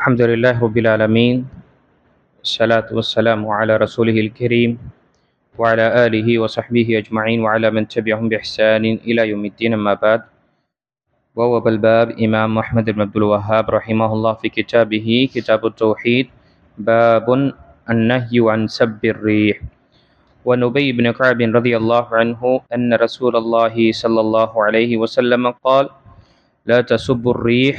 الحمد لله رب العالمين. الصلاة والسلام على رسوله الكريم وعلى آله وصحبه أجمعين وعلى من تبعهم بإحسان إلى يوم الدين. أما بعد. ووب الباب إمام محمد بن عبد الوهاب رحمه الله في كتابه كتاب التوحيد باب النهي عن سب الريح. ونبي بن كعب رضي الله عنه أن رسول الله صلى الله عليه وسلم قال: لا تسبوا الريح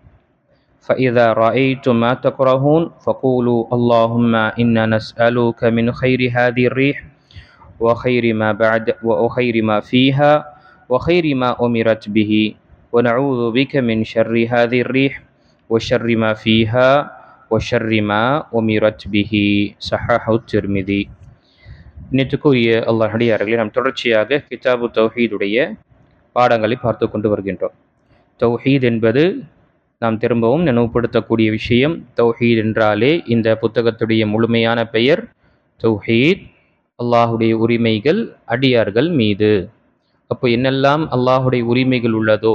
فإذا رأيتم ما تكرهون فقولوا اللهم إنا نسألك من خير هذه الريح وخير ما بعد وخير ما فيها وخير ما أمرت به ونعوذ بك من شر هذه الريح وشر ما فيها وشر ما أمرت به. صححه الترمذي. நேற்றுக்குரிய அல்லாஹ் அடியார்களே, நாம் தொடர்ச்சியாக கிதாபு தௌஹீதுடைய பாடங்களை பார்த்து கொண்டு வருகின்றோம். தௌஹீத் என்பது நாம் திரும்பவும் நினைவுபடுத்தக்கூடிய விஷயம். தௌஹீத் என்றாலே இந்த புத்தகத்துடைய முழுமையான பெயர் தௌஹீத், அல்லாஹுடைய உரிமைகள் அடியார்கள் மீது. அப்போ என்னெல்லாம் அல்லாஹுடைய உரிமைகள் உள்ளதோ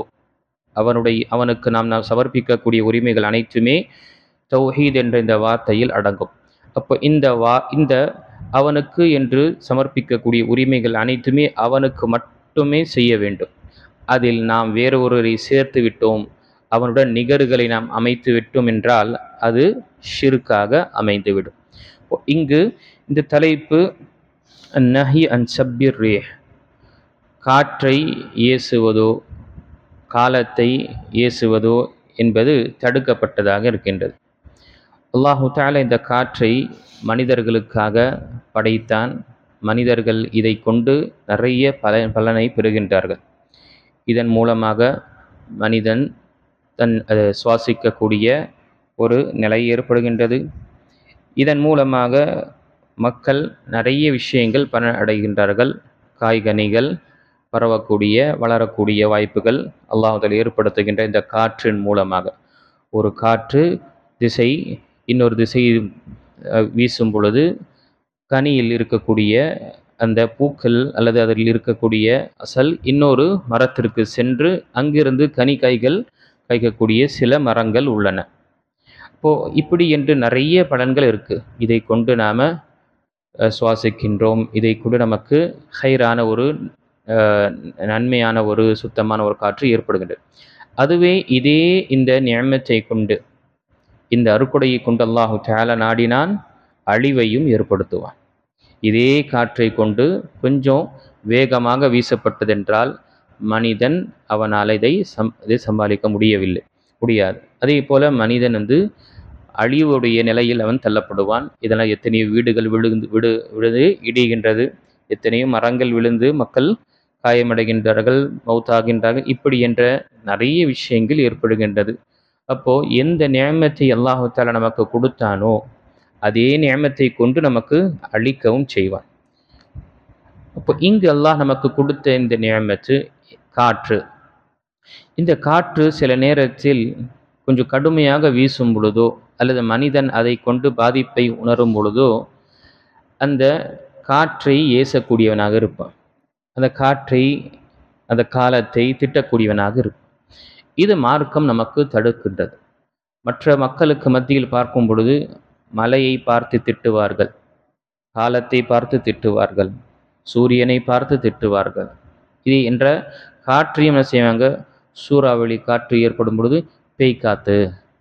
அவனுக்கு நாம் சமர்ப்பிக்கக்கூடிய உரிமைகள் அனைத்துமே தௌஹீத் என்ற இந்த வார்த்தையில் அடங்கும். அப்போ இந்த அவனுக்கு என்று சமர்ப்பிக்கக்கூடிய உரிமைகள் அனைத்துமே அவனுக்கு மட்டுமே செய்ய வேண்டும். அதில் நாம் வேறொருவரை சேர்த்து விட்டோம், அவனுடன் நிகர்களை நாம் அமைத்து விட்டோம் என்றால் அது ஷிர்காக அமைந்துவிடும். இங்கு இந்த தலைப்பு நஹி அன் சப்பிர் ரீஹ், காற்றை ஏசுவதோ காலத்தை ஏசுவதோ என்பது தடுக்கப்பட்டதாக இருக்கின்றது. அல்லாஹு தஆலா இந்த காற்றை மனிதர்களுக்காக படைத்தான். மனிதர்கள் இதை கொண்டு நிறைய பலனை பெறுகின்றார்கள். இதன் மூலமாக மனிதன் சுவாசிக்கக்கூடிய ஒரு நிலை ஏற்படுகின்றது. இதன் மூலமாக மக்கள் நிறைய விஷயங்கள் பலன் அடைகின்றார்கள். காய்கனிகள் பரவக்கூடிய வளரக்கூடிய வாய்ப்புகள் அல்லாஹ் ஏற்படுத்துகின்ற இந்த காற்றின் மூலமாக. ஒரு காற்று திசை இன்னொரு திசை வீசும் பொழுது கனியில் இருக்கக்கூடிய அந்த பூக்கள் அல்லது அதில் இருக்கக்கூடிய அசல் இன்னொரு மரத்திற்கு சென்று அங்கிருந்து காய்கள் காய்க்கக்கூடிய சில மரங்கள் உள்ளன. இப்போது இப்படி என்று நிறைய பலன்கள் இருக்குது. இதை கொண்டு நாம் சுவாசிக்கின்றோம். இதை கொண்டு நமக்கு ஹைரான ஒரு நன்மையான ஒரு சுத்தமான ஒரு காற்று ஏற்படுகின்றது. அதுவே இதே இந்த நியமத்தை கொண்டு, இந்த அருக்குடையை கொண்டு அல்லாஹு தஆலா நாடினான் அழிவையும் ஏற்படுத்துவான். இதே காற்றை கொண்டு கொஞ்சம் வேகமாக வீசப்பட்டதென்றால் மனிதன் அவனால் இதை சமாளிக்க முடியாது. அதே போல் மனிதன் அழிவுடைய நிலையில் அவன் தள்ளப்படுவான். இதனால் எத்தனையோ வீடுகள் விழுந்து இடிகின்றது, எத்தனையோ மரங்கள் விழுந்து மக்கள் காயமடைகின்றார்கள், மௌத்தாகின்றார்கள். இப்படி என்ற நிறைய விஷயங்கள் ஏற்படுகின்றது. அப்போது எந்த நியமத்தை அல்லாஹு தஆலா நமக்கு கொடுத்தானோ அதே நியமத்தை கொண்டு நமக்கு அழிக்கவும் செய்வான். அப்போ இங்கு அல்லாஹ் நமக்கு கொடுத்த இந்த நியமத்து காற்று. இந்த காற்று சில நேரத்தில் கொஞ்சம் கடுமையாக வீசும் பொழுதோ அல்லது மனிதன் அதை கொண்டு பாதிப்பை உணரும் பொழுதோ அந்த காற்றை ஏசக்கூடியவனாக இருப்பான். அந்த காற்றை அந்த காலத்தை திட்டக்கூடியவனாக இருப்பான். இது மார்க்கம் நமக்கு தடுக்கின்றது. மற்ற மக்களுக்கு மத்தியில் பார்க்கும் பொழுது மலையை பார்த்து திட்டுவார்கள், காலத்தை பார்த்து திட்டுவார்கள், சூரியனை பார்த்து திட்டுவார்கள். இது என்ற காற்றையும் என்ன செய்வாங்க, சூறாவளி காற்று ஏற்படும் பொழுது பேய் காத்து,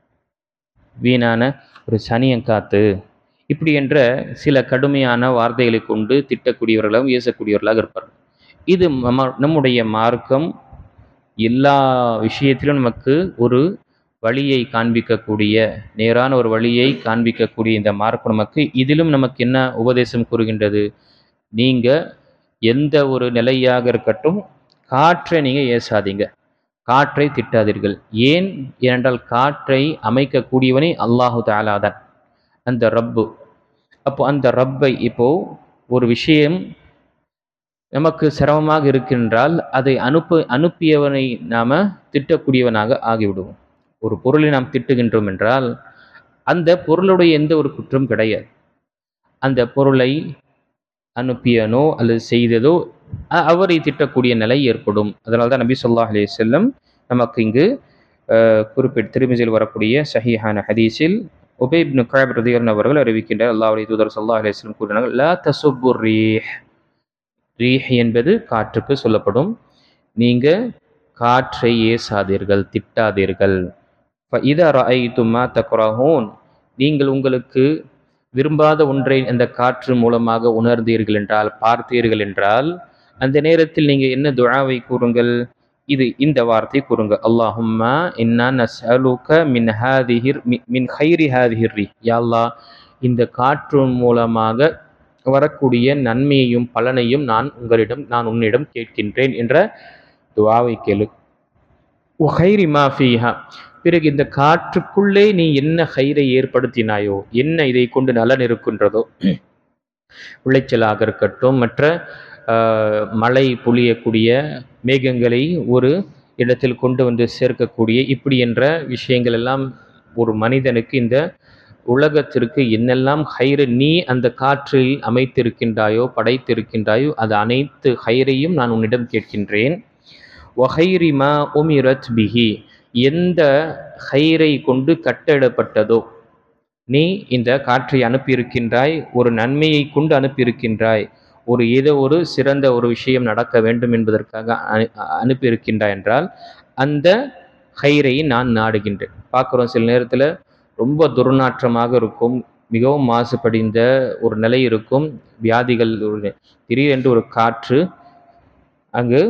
வீணான ஒரு சனியங்காத்து, இப்படி என்ற சில கடுமையான வார்த்தைகளை கொண்டு திட்டக்கூடியவர்களாகவும் ஏசக்கூடியவர்களாக இருப்பார்கள். இது நம்முடைய மார்க்கம் எல்லா விஷயத்திலும் நமக்கு ஒரு வழியை காண்பிக்கக்கூடிய, நேரான ஒரு வழியை காண்பிக்கக்கூடிய இந்த மார்க்கம் நமக்கு இதிலும் நமக்கு என்ன உபதேசம் கூறுகின்றது? நீங்கள் எந்த ஒரு நிலையாக இருக்கட்டும் காற்றை நீங்கள் ஏசாதீங்க, காற்றை திட்டாதீர்கள். ஏனென்றால் காற்றை அமைக்கக்கூடியவனே அல்லாஹு தஆலா தான், அந்த ரப்பு. அப்போ அந்த ரப்பை, இப்போது ஒரு விஷயம் நமக்கு சிரமமாக இருக்கின்றால் அதை அனுப்பியவனை நாம் திட்டக்கூடியவனாக ஆகிவிடுவோம். ஒரு பொருளை நாம் திட்டுகின்றோம் என்றால் அந்த பொருளுடைய எந்த ஒரு குற்றம் கிடையாது. அந்த பொருளை அனுப்பியனோ அல்லது செய்ததோ அவரை திட்டக்கூடிய நிலை ஏற்படும். அதனால தான் நபி ஸல்லல்லாஹு அலைஹி வஸல்லம் நமக்கு இங்கு குறிப்பிட்ட திருமிசில் வரக்கூடிய சஹீஹான ஹதீஸில் உபை இப்னு கஅப் ரலியல்லாஹு அவர்கள் அறிவிக்கின்றார், அல்லாஹ்வுடைய தூதர் ஸல்லல்லாஹு அலைஹி வஸல்லம் கூறினார்கள், லா தசுப்பு ரீஹ். ரீஹ் என்பது காற்றுக்கு சொல்லப்படும். நீங்க காற்றை ஏசாதீர்கள், திட்டாதீர்கள். ஃபஇதா ரஅய்தும் மா தக்ரஹூன். நீங்கள் உங்களுக்கு விரும்பாத ஒன்றை அந்த காற்று மூலமாக உணர்ந்தீர்கள் என்றால், பார்த்தீர்கள் என்றால், அந்த நேரத்தில் நீங்க என்ன துஆவை கூறுங்கள்? இந்த வார்த்தை கூறுங்க, அல்லாஹும்மா இன்னா நஸ்அலுக மின் கைரி ஹாதிஹிர் ரீஹ். யா அல்லாஹ், இந்த காற்று மூலமாக வரக்கூடிய நன்மையையும் பலனையும் நான் உன்னிடம் கேட்கின்றேன் என்ற துஆவை கேளு. வகைரி மா ஃபீஹா. பிறகு இந்த காற்றுக்குள்ளே நீ என்ன ஹைரை ஏற்படுத்தினாயோ, என்ன இதை கொண்டு நலன் இருக்கின்றதோ, விளைச்சலாக இருக்கட்டும், மற்ற மழை பொழியக்கூடிய மேகங்களை ஒரு இடத்தில் கொண்டு வந்து சேர்க்கக்கூடிய இப்படி என்ற விஷயங்கள் எல்லாம் ஒரு மனிதனுக்கு இந்த உலகத்திற்கு என்னெல்லாம் ஹைரை நீ அந்த காற்றில் அமைத்திருக்கின்றாயோ, படைத்திருக்கின்றாயோ, அது அனைத்து ஹைரையும் நான் உன்னிடம் கேட்கின்றேன். வஹைரி மா உமிரத் பிஹி. எந்த ஹைரை கொண்டு கட்டளப்பட்டதோ, நீ இந்த காற்றை அனுப்பியிருக்கின்றாய், ஒரு நன்மையை கொண்டு அனுப்பியிருக்கின்றாய், ஏதோ ஒரு சிறந்த ஒரு விஷயம் நடக்க வேண்டும் என்பதற்காக அனுப்பியிருக்கின்றாய் என்றால் அந்த ஹைரை நான் நாடுகின்றேன். பார்க்குறோம், சில நேரத்தில் ரொம்ப துர்நாற்றமாக இருக்கும், மிகவும் மாசுபடிந்த ஒரு நிலை இருக்கும், வியாதிகள், திடீரென்று ஒரு காற்று அங்கு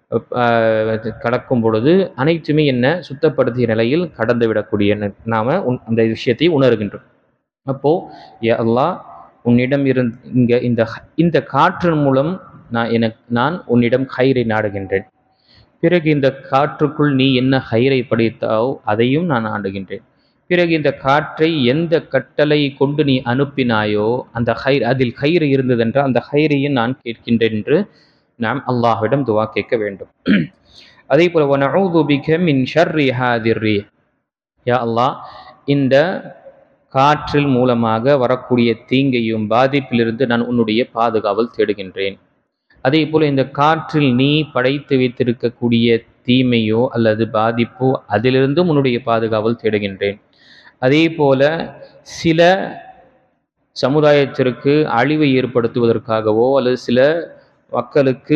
கடக்கும் பொழுது அனைத்துமே என்ன சுத்தப்படுத்திய நிலையில் கடந்து விடக்கூடிய நாம் அந்த விஷயத்தை உணர்கின்றோம். அப்போது யா அல்லாஹ், உன்னிடம் இந்த காற்றின் மூலம் நான் உன்னிடம் ஹைரை நாடுகின்றேன். பிறகு இந்த காற்றுக்குள் நீ என்ன ஹைரை படைத்தாவோ அதையும் நான் நாடுகின்றேன். பிறகு இந்த காற்றை எந்த கட்டளை கொண்டு நீ அனுப்பினாயோ அந்த அதில் ஹைர் இருந்ததென்றால் அந்த ஹைரையும் நான் கேட்கின்றேன் என்று நாம் அல்லாஹ்விடம் துவா கேட்க வேண்டும். அதே போல வனஊது பிக மின் ஷர்ரி ஹாதிர் ரீஹ். யா அல்லாஹ், இந்த காற்றில் மூலமாக வரக்கூடிய தீங்கையும் பாதிப்பிலிருந்து நான் உன்னுடைய பாதுகாவல் தேடுகின்றேன். அதே போல இந்த காற்றில் நீ படைத்து வைத்திருக்கக்கூடிய தீமையோ அல்லது பாதிப்போ அதிலிருந்தும் உன்னுடைய பாதுகாவல் தேடுகின்றேன். அதே போல சில சமுதாயத்திற்கு அழிவை ஏற்படுத்துவதற்காகவோ அல்லது சில மக்களுக்கு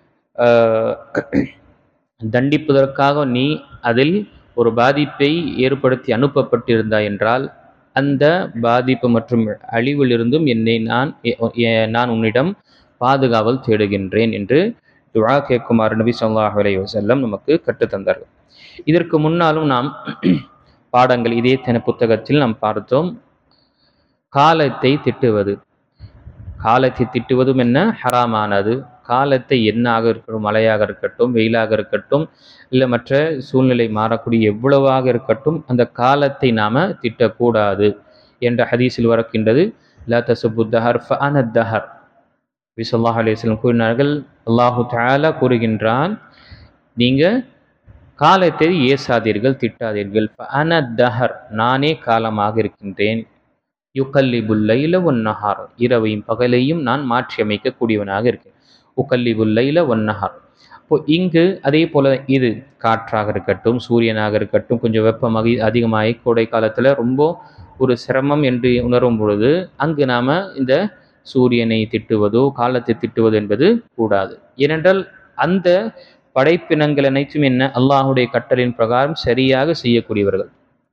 தண்டிப்பதற்காக நீ அதில் ஒரு பாதிப்பை ஏற்படுத்தி அனுப்பப்பட்டிருந்தாய் என்றால் அந்த பாதிப்பு மற்றும் அழிவிலிருந்தும் நான் உன்னிடம் பாதுகாவல் தேடுகின்றேன் என்று துஆ கேட்குமாறு நபி ஸல்லல்லாஹு அலைஹி வஸல்லம் நமக்கு கற்றுத்தந்தார்கள். இதற்கு முன்னாலும் நாம் பாடங்கள் இதே புத்தகத்தில் நாம் பார்த்தோம். காலத்தை திட்டுவது. காலத்தை திட்டுவதும் என்ன ஹராமானது. காலத்தை எண்ணாக இருக்கட்டும், மழையாக இருக்கட்டும், வெயிலாக இருக்கட்டும், இல்லை மற்ற சூழ்நிலை மாறக்கூடிய எவ்வளவாக இருக்கட்டும், அந்த காலத்தை நாம் திட்டக்கூடாது என்ற ஹதீஸில் வரக்கின்றது. லா தசுப்பு தஹர் ஃபஅன தஹர். நபி ஸல்லல்லாஹு அலைஹி வஸல்லம் கூறினார்கள், அல்லாஹு தஆலா கூறுகின்றான், நீங்கள் காலத்தை ஏசாதீர்கள், திட்டாதீர்கள். ஃபஅன தஹர், நானே காலமாக இருக்கின்றேன். யுகல்லிபுல் லைல வன் நஹார், இரவையும் பகலையும் நான் மாற்றி அமைக்கக்கூடியவனாக இருக்கேன். உகல்லிபுல் லைல வன் நஹார். இப்போ இங்கு அதே போல இது காற்றாக இருக்கட்டும், சூரியனாக இருக்கட்டும், கொஞ்சம் வெப்பமாக அதிகமாகி கோடை காலத்தில் ரொம்ப ஒரு சிரமம் என்று உணரும் பொழுது அங்கு நாம் இந்த சூரியனை திட்டுவதோ காலத்தை திட்டுவது என்பது கூடாது. ஏனென்றால் அந்த படைப்பினங்கள் அனைத்தும் என்ன அல்லாஹுடைய கட்டளையின் பிரகாரம் சரியாக செய்யக்கூடியவர்கள்.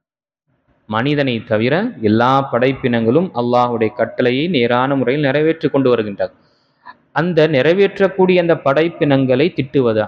மனிதனை தவிர எல்லா படைப்பினங்களும் அல்லாஹுடைய கட்டளையை நேரான முறையில் நிறைவேற்றி கொண்டு வருகின்றார். அந்த நிறைவேற்றக்கூடிய அந்த படைப்பினங்களை திட்டுவதா?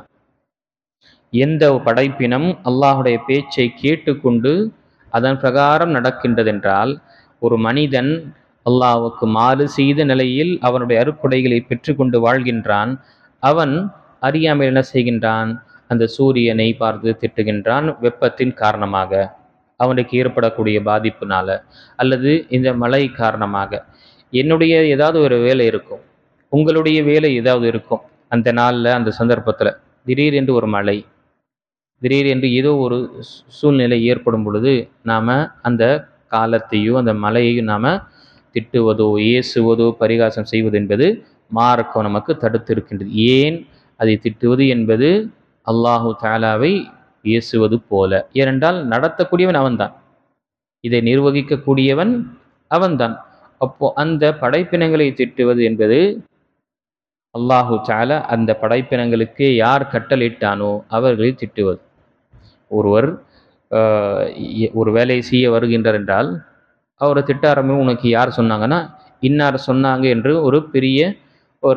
எந்த படைப்பினம் அல்லாஹுடைய பேச்சை கேட்டுக்கொண்டு அதன் பிரகாரம் நடக்கின்றதென்றால், ஒரு மனிதன் அல்லாஹ்வுக்கு மாறு செய்த நிலையில் அவனுடைய அருட்கொடைகளை பெற்றுக்கொண்டு வாழ்கின்றான். அவன் அறியாமல் என்ன செய்கின்றான்? அந்த சூரியனை பார்த்து திட்டுகின்றான். வெப்பத்தின் காரணமாக அவனுக்கு ஏற்படக்கூடிய பாதிப்புனால அல்லது இந்த மழை காரணமாக. என்னுடைய ஏதாவது ஒரு வேலை இருக்கும், உங்களுடைய வேலை ஏதாவது இருக்கும். அந்த நாளில் அந்த சந்தர்ப்பத்தில் திடீரென்று ஒரு மழை, திடீரென்று ஏதோ ஒரு சூழ்நிலை ஏற்படும் பொழுது நாம் அந்த காலத்தையோ அந்த மழையையும் நாம் திட்டுவதோ ஏசுவதோ பரிகாசம் செய்வது என்பது மார்க்கம் நமக்கு தடுத்து இருக்கின்றது. ஏன் அதை திட்டுவது என்பது அல்லாஹு தஆலாவை ஏசுவது போல. ஏனென்றால் நடத்தக்கூடியவன் அவன்தான், இதை நிர்வகிக்கக்கூடியவன் அவன்தான். அப்போ அந்த படைப்பினங்களை திட்டுவது என்பது அல்லாஹு தஆலா அந்த படைப்பினங்களுக்கு யார் கட்டளையிட்டானோ அவர்களை திட்டுவது. ஒருவர் ஒரு வேலையை செய்ய வருகின்றார் என்றால் அவரை திட்ட ஆரம்பி உனக்கு யார் சொன்னாங்கன்னா இன்னார் சொன்னாங்க என்று ஒரு பெரிய ஒரு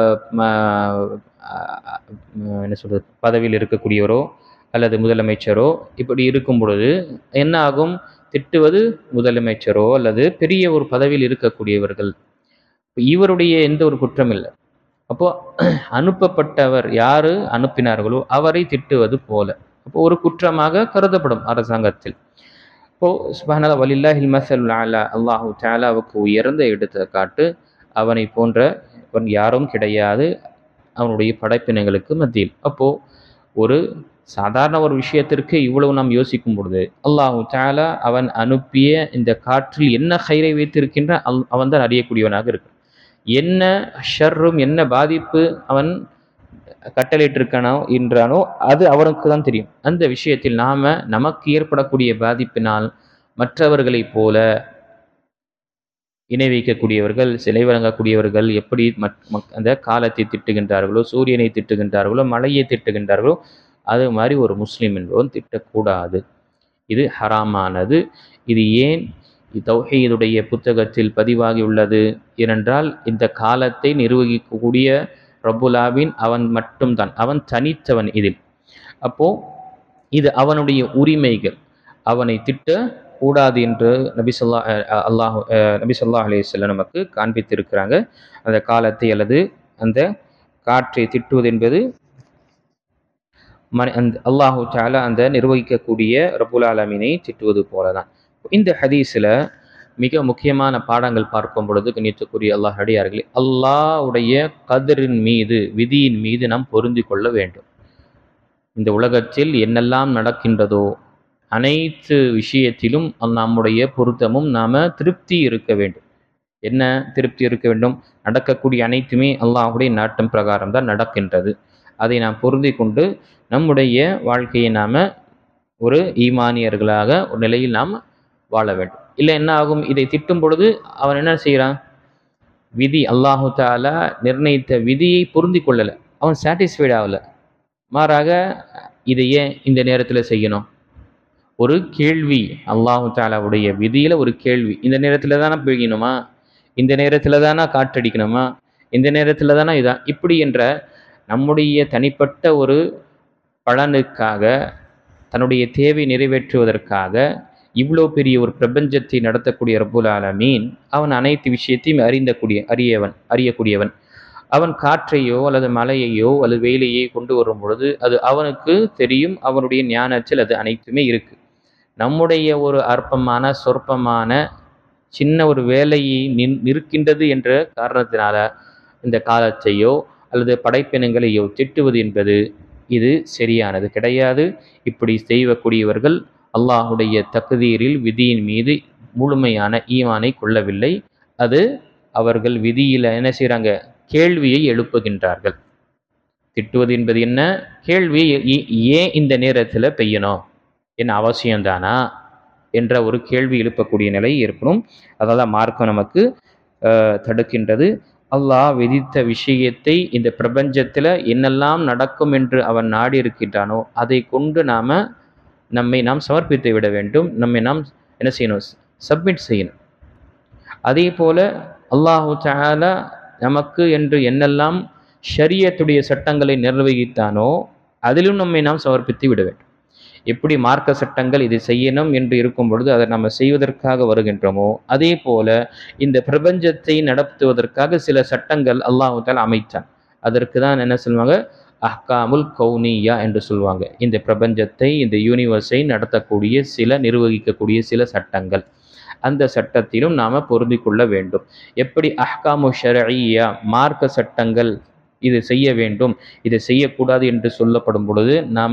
என்ன சொல்றது பதவியில் இருக்கக்கூடியவரோ அல்லது முதலமைச்சரோ இப்படி இருக்கும் பொழுது என்ன ஆகும்? திட்டுவது முதலமைச்சரோ அல்லது பெரிய ஒரு பதவியில் இருக்கக்கூடியவர்கள். இவருடைய எந்த ஒரு குற்றம் இல்லை. அப்போ அனுப்பப்பட்டவர் யாரு அனுப்பினார்களோ அவரை திட்டுவது போல அப்போ ஒரு குற்றமாக கருதப்படும் அரசாங்கத்தில். இப்போ சுப்ஹானல்லாஹ் வலில்லாஹில் மஸலுல் அலா, அல்லாஹு தஆலாவுக்கு உயர்ந்த எடுத்துக்காட்டு அவனை போன்றவன் யாரும் கிடையாது அவனுடைய படைப்பினங்களுக்கு மத்தியில். அப்போ ஒரு சாதாரண ஒரு விஷயத்திற்கு இவ்வளவு நாம் யோசிக்கும் பொழுது அல்லாஹு தஆலா அவன் அனுப்பிய இந்த காற்றில் என்ன ஹைரை வைத்திருக்கின்ற அவன் தான் அறியக்கூடியவனாக இருக்கு. என்ன ஷர்ரும் என்ன பாதிப்பு அவன் கட்டளையிட்டிருக்கானோ என்றானோ அது அவனுக்கு தான் தெரியும். அந்த விஷயத்தில் நமக்கு ஏற்படக்கூடிய பாதிப்பினால் மற்றவர்களைப் போல இணை வைக்கக்கூடியவர்கள், சிலை வழங்கக்கூடியவர்கள் எப்படி அந்த காலத்தை திட்டுகின்றார்களோ, சூரியனை திட்டுகின்றார்களோ, மழையை திட்டுகின்றார்களோ, அது மாதிரி ஒரு முஸ்லீம் என்பவன் திட்டக்கூடாது. இது ஹராமானது. இது ஏன் தௌஹீதுடைய புத்தகத்தில் பதிவாகி உள்ளது? ஏனென்றால் இந்த காலத்தை நிர்வகிக்கக்கூடிய ரப்புல் ஆலமீன் அவன் மட்டும்தான், அவன் தனித்தவன் இதில். அப்போ இது அவனுடைய உரிமைகள், அவனை திட்ட கூடாது என்று நபி ஸல்லல்லாஹு அலைஹி வஸல்லம் நமக்கு காண்பித்திருக்கிறாங்க. அந்த காலத்தை அல்லது அந்த காற்றை திட்டுவது என்பது அல்லாஹு தஆலா அந்த நிர்வகிக்கக்கூடிய ரப்புல் ஆலமீனை திட்டுவது போலதான். இந்த ஹதீஸில் மிக முக்கியமான பாடங்கள் பார்க்கும் பொழுது கண்ணியத்துக்குரிய அல்லாஹ் அடியார்களே, அல்லாஹ்வுடைய கதரின் மீது, விதியின் மீது நாம் பொருந்தி கொள்ள வேண்டும். இந்த உலகத்தில் என்னெல்லாம் நடக்கின்றதோ அனைத்து விஷயத்திலும் நம்முடைய பொருத்தமும் திருப்தி இருக்க வேண்டும். என்ன திருப்தி இருக்க வேண்டும்? நடக்கக்கூடிய அனைத்துமே அல்லாஹ்வுடைய நாட்டம் பிரகாரம் தான் நடக்கின்றது. அதை நாம் பொருந்தி கொண்டு நம்முடைய வாழ்க்கையை ஒரு ஈமானியர்களாக ஒரு நிலையில் நாம் வாழ வேண்டும். இல்லை என்ன ஆகும்? இதை திட்டும் பொழுது அவன் என்ன செய்கிறான்? விதி, அல்லாஹு தஆலா நிர்ணயித்த விதியை பொருந்தி கொள்ளலை, அவன் சாட்டிஸ்ஃபைட் ஆகலை. மாறாக இதை ஏன் இந்த நேரத்தில் செய்யணும்? ஒரு கேள்வி, அல்லாஹு தஆலாவுடைய விதியில் ஒரு கேள்வி. இந்த நேரத்தில் தானே பெய்யணுமா? இந்த நேரத்தில் தானே காற்றடிக்கணுமா? இந்த நேரத்தில் தானே இதான் இப்படி என்ற நம்முடைய தனிப்பட்ட ஒரு பலனுக்காக, தன்னுடைய தேவை நிறைவேற்றுவதற்காக இவ்வளோ பெரிய ஒரு பிரபஞ்சத்தை நடத்தக்கூடிய ரப்புல் ஆலமீன் அவன் அனைத்து விஷயத்தையும் அறியக்கூடியவன். அவன் காற்றையோ அல்லது மழையையோ அல்லது வெயிலையோ கொண்டு வரும் பொழுது அது அவனுக்கு தெரியும். அவனுடைய ஞானத்தில் அது அனைத்துமே இருக்கு. நம்முடைய ஒரு அற்பமான சொற்பமான சின்ன ஒரு வேலையை நிற்கின்றது என்ற காரணத்தினால இந்த காலத்தையோ அல்லது படைப்பினங்களையோ திட்டுவது என்பது இது சரியானது கிடையாது. இப்படி செய்யக்கூடியவர்கள் அல்லாஹுடைய தக்தீரில், விதியின் மீது முழுமையான ஈமானை கொள்ளவில்லை. அது அவர்கள் விதியில் என்ன செய்கிறாங்க? கேள்வியை எழுப்புகின்றார்கள். திட்டுவது என்பது என்ன? கேள்வியை ஏன் இந்த நேரத்தில் பெய்யணும், என்ன அவசியம்தானா என்ற ஒரு கேள்வி எழுப்பக்கூடிய நிலை ஏற்படும். அதனால் மார்க்கம் நமக்கு தடுக்கின்றது. அல்லாஹ் விதித்த விஷயத்தை இந்த பிரபஞ்சத்தில் என்னெல்லாம் நடக்கும் என்று அவன் நாடி இருக்கின்றானோ அதை கொண்டு நம்மை சமர்ப்பித்து விட வேண்டும். நம்மை என்ன செய்யணும்? சப்மிட் செய்யணும். அதே போல அல்லாஹு தஆலா நமக்கு என்று என்னெல்லாம் ஷரியத்துடைய சட்டங்களை நிர்வகித்தானோ அதிலும் நம்மை சமர்ப்பித்து விட வேண்டும். எப்படி மார்க்க சட்டங்கள் இதை செய்யணும் என்று இருக்கும் பொழுது அதை நம்ம செய்வதற்காக வருகின்றோமோ அதே போல இந்த பிரபஞ்சத்தை நடத்துவதற்காக சில சட்டங்கள் அல்லாஹு தஆலா அமைத்தான். அதற்கு தான் என்ன சொல்லுவாங்க? அஹ்காமுல் கௌனியா என்று சொல்லுவாங்க. இந்த பிரபஞ்சத்தை, இந்த யூனிவர்ஸை நிர்வகிக்கக்கூடிய சில சட்டங்கள். அந்த சட்டத்திலும் பொருந்தி கொள்ள வேண்டும். எப்படி அஹ்காமு ஷர்இய்யா, மார்க்க சட்டங்கள், இது செய்ய வேண்டும், இதை செய்யக்கூடாது என்று சொல்லப்படும் பொழுது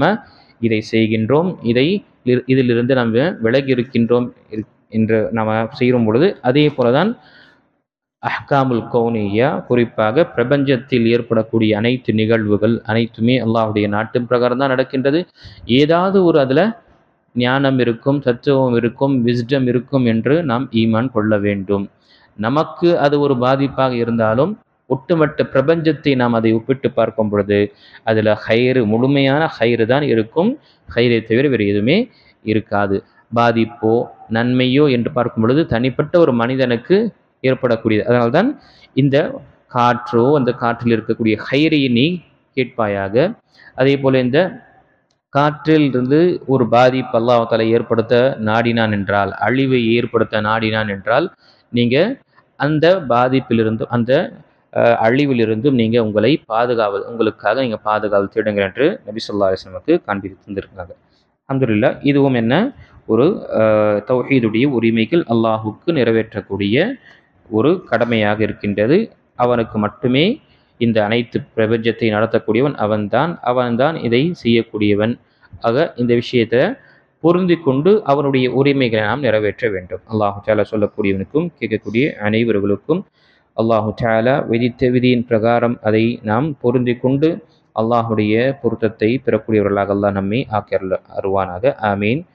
இதை செய்கின்றோம், இதிலிருந்து நாம் விலகி இருக்கின்றோம் என்று நாம் செய்யும் பொழுது அதே போலதான் அஹ்காமுல் கௌனியா, குறிப்பாக பிரபஞ்சத்தில் ஏற்படக்கூடிய அனைத்து நிகழ்வுகள் அனைத்துமே அல்லாஹ்வுடைய நாட்டின் பிரகாரம் தான் நடக்கின்றது. ஏதாவது ஒரு அதில் ஞானம் இருக்கும், தத்துவம் இருக்கும், விஸ்டம் இருக்கும் என்று நாம் ஈமான் கொள்ள வேண்டும். நமக்கு அது ஒரு பாதிப்பாக இருந்தாலும் ஒட்டுமொத்த பிரபஞ்சத்தை நாம் அதை ஒப்பிட்டு பார்க்கும் பொழுது அதில் ஹைரு, முழுமையான ஹைரு தான் இருக்கும். ஹைரை தவிர வேறு எதுவுமே இருக்காது. பாதிப்போ நன்மையோ என்று பார்க்கும் பொழுது தனிப்பட்ட ஒரு மனிதனுக்கு ஏற்படக்கூடியது. அதனால்தான் இந்த காற்றோ அந்த காற்றில் இருக்கக்கூடிய ஹைரை நீ கேட்பாயாக. அதே போல இந்த காற்றில் இருந்து ஒரு பாதிப்பு அல்லாஹ் தஆலா ஏற்படுத்த நாடினான் என்றால், அழிவை ஏற்படுத்த நாடினான் என்றால், நீங்க அந்த பாதிப்பிலிருந்து அந்த அழிவிலிருந்தும் நீங்க உங்களை உங்களுக்காக நீங்க பாதுகாவல் தேடுங்க என்று நபி ஸல்லல்லாஹு அலைஹி வஸல்லம் காண்பித்து தந்திருக்காங்க. அல்ஹம்துலில்லாஹ். இதுவும் என்ன, ஒரு தௌஹீதுடைய உரிமைகள் அல்லாஹுக்கு நிறைவேற்றக்கூடிய ஒரு கடமையாக இருக்கின்றது. அவனுக்கு மட்டுமே இந்த அனைத்து பிரபஞ்சத்தை நடத்தக்கூடியவன் அவன்தான் இதை செய்யக்கூடியவன். ஆக இந்த விஷயத்தை பொருந்தி கொண்டு அவனுடைய உரிமைகளை நாம் நிறைவேற்ற வேண்டும். அல்லாஹு தஆலா சொல்லக்கூடியவனுக்கும் கேட்கக்கூடிய அனைவர்களுக்கும் அல்லாஹு தஆலா விதித்த விதியின் பிரகாரம் அதை நாம் பொருந்தி கொண்டு அல்லாஹுடைய பொருத்தத்தை பெறக்கூடியவர்களாக அல்லாஹ் நம்மை ஆக்கி அருள்வானாக. ஆமீன்.